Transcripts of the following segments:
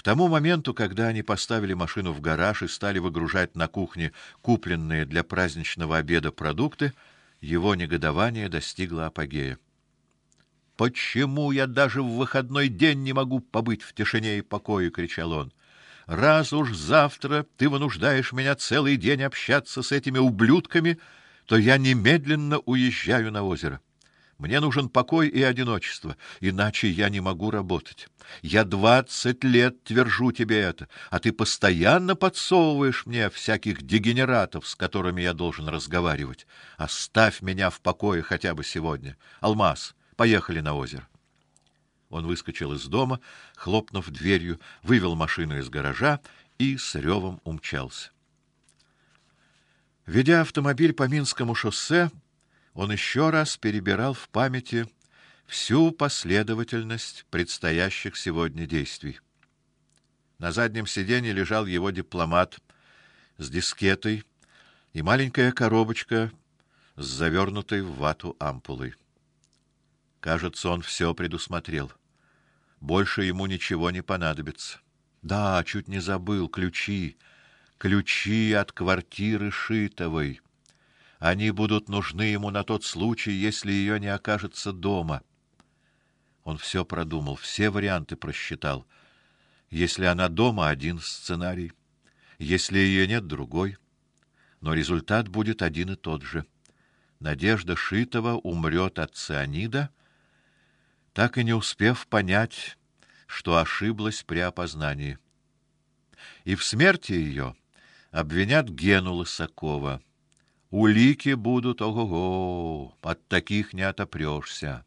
тому моменту, когда они поставили машину в гараж и стали выгружать на кухне купленные для праздничного обеда продукты, его негодование достигло апогея. «Почему я даже в выходной день не могу побыть в тишине и покое?» — кричал он. «Раз уж завтра ты вынуждаешь меня целый день общаться с этими ублюдками, то я немедленно уезжаю на озеро. Мне нужен покой и одиночество, иначе я не могу работать. Я 20 лет твержу тебе это, а ты постоянно подсовываешь мне всяких дегенератов, с которыми я должен разговаривать. Оставь меня в покое хотя бы сегодня. Алмаз, поехали на озеро». Он выскочил из дома, хлопнув дверью, вывел машину из гаража и с ревом умчался. Ведя автомобиль по Минскому шоссе, он еще раз перебирал в памяти всю последовательность предстоящих сегодня действий. На заднем сиденье лежал его дипломат с дискетой и маленькая коробочка с завернутой в вату ампулой. Кажется, он все предусмотрел. Больше ему ничего не понадобится. Да, чуть не забыл, ключи. Ключи от квартиры Шитовой. Они будут нужны ему на тот случай, если ее не окажется дома. Он все продумал, все варианты просчитал. Если она дома — один сценарий, если ее нет — другой. Но результат будет один и тот же. Надежда Шитова умрет от цианида, так и не успев понять, что ошиблась при опознании. И в смерти ее обвинят Гену Лысакова. Улики будут ого-го, от таких не отопрёшься.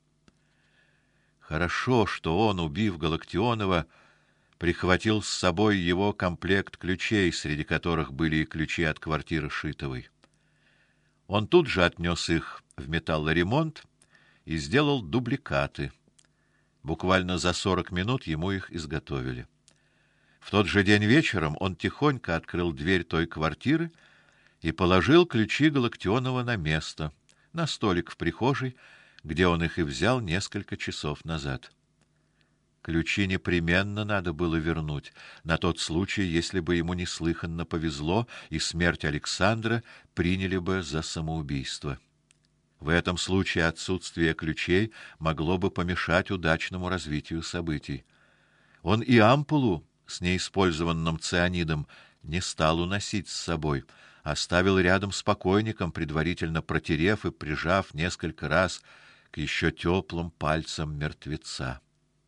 Хорошо, что он, убив Галактионова, прихватил с собой его комплект ключей, среди которых были и ключи от квартиры Шитовой. Он тут же отнес их в металлоремонт и сделал дубликаты. Буквально за 40 минут ему их изготовили. В тот же день вечером он тихонько открыл дверь той квартиры и положил ключи Галактионова на место, на столик в прихожей, где он их и взял несколько часов назад. Ключи непременно надо было вернуть, на тот случай, если бы ему неслыханно повезло, и смерть Александра приняли бы за самоубийство. В этом случае отсутствие ключей могло бы помешать удачному развитию событий. Он и ампулу с неиспользованным цианидом не стал уносить с собой, оставил рядом с покойником, предварительно протерев и прижав несколько раз к еще теплым пальцам мертвеца.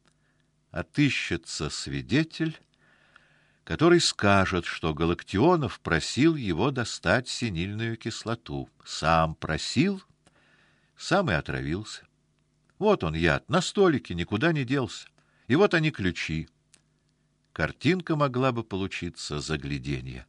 Отыщется свидетель, который скажет, что Галактионов просил его достать синильную кислоту. Сам просил, сам и отравился. Вот он яд на столике, никуда не делся. И вот они ключи. Картинка могла бы получиться загляденье.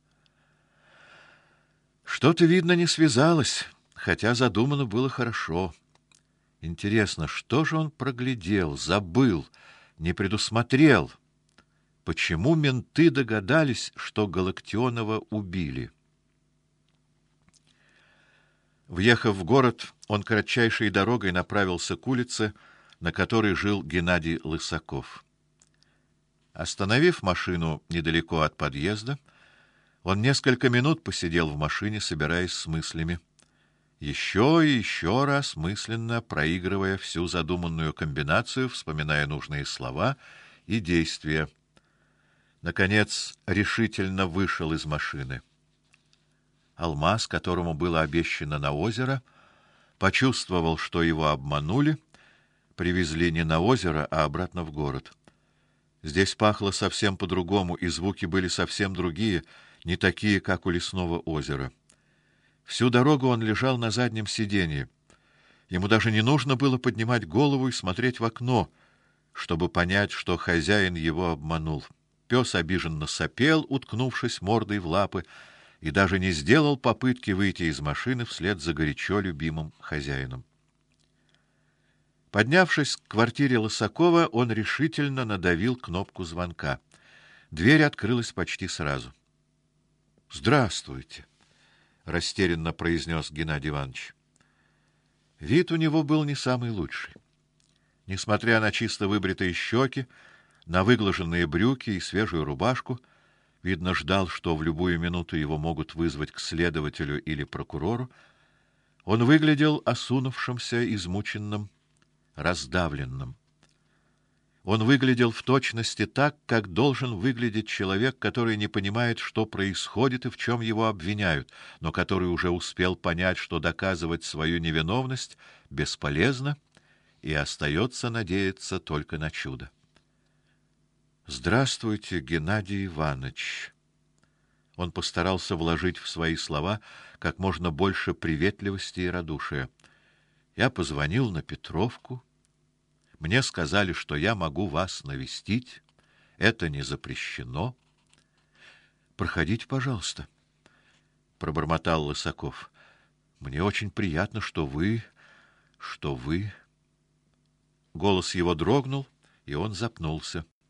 Что-то, видно, не связалось, хотя задумано было хорошо. Интересно, что же он проглядел, забыл, не предусмотрел? Почему менты догадались, что Галактионова убили? Въехав в город, он кратчайшей дорогой направился к улице, на которой жил Геннадий Лысаков. Остановив машину недалеко от подъезда, он несколько минут посидел в машине, собираясь с мыслями, еще и еще раз мысленно проигрывая всю задуманную комбинацию, вспоминая нужные слова и действия. Наконец, решительно вышел из машины. Алмаз, которому было обещано на озеро, почувствовал, что его обманули, привезли не на озеро, а обратно в город. Здесь пахло совсем по-другому, и звуки были совсем другие, не такие, как у лесного озера. Всю дорогу он лежал на заднем сиденье. Ему даже не нужно было поднимать голову и смотреть в окно, чтобы понять, что хозяин его обманул. Пес обиженно сопел, уткнувшись мордой в лапы, и даже не сделал попытки выйти из машины вслед за горячо любимым хозяином. Поднявшись к квартире Лысакова, он решительно надавил кнопку звонка. Дверь открылась почти сразу. «Здравствуйте», — растерянно произнес Геннадий Иванович. Вид у него был не самый лучший. Несмотря на чисто выбритые щеки, на выглаженные брюки и свежую рубашку, видно, ждал, что в любую минуту его могут вызвать к следователю или прокурору. Он выглядел осунувшимся, измученным, раздавленным. Он выглядел в точности так, как должен выглядеть человек, который не понимает, что происходит и в чем его обвиняют, но который уже успел понять, что доказывать свою невиновность бесполезно, и остается надеяться только на чудо. Здравствуйте, Геннадий Иванович. Он постарался вложить в свои слова как можно больше приветливости и радушия. Я позвонил на Петровку. Мне сказали, что я могу вас навестить. Это не запрещено. Проходите, пожалуйста, пробормотал Лысаков. Мне очень приятно, что вы. Голос его дрогнул, и он запнулся.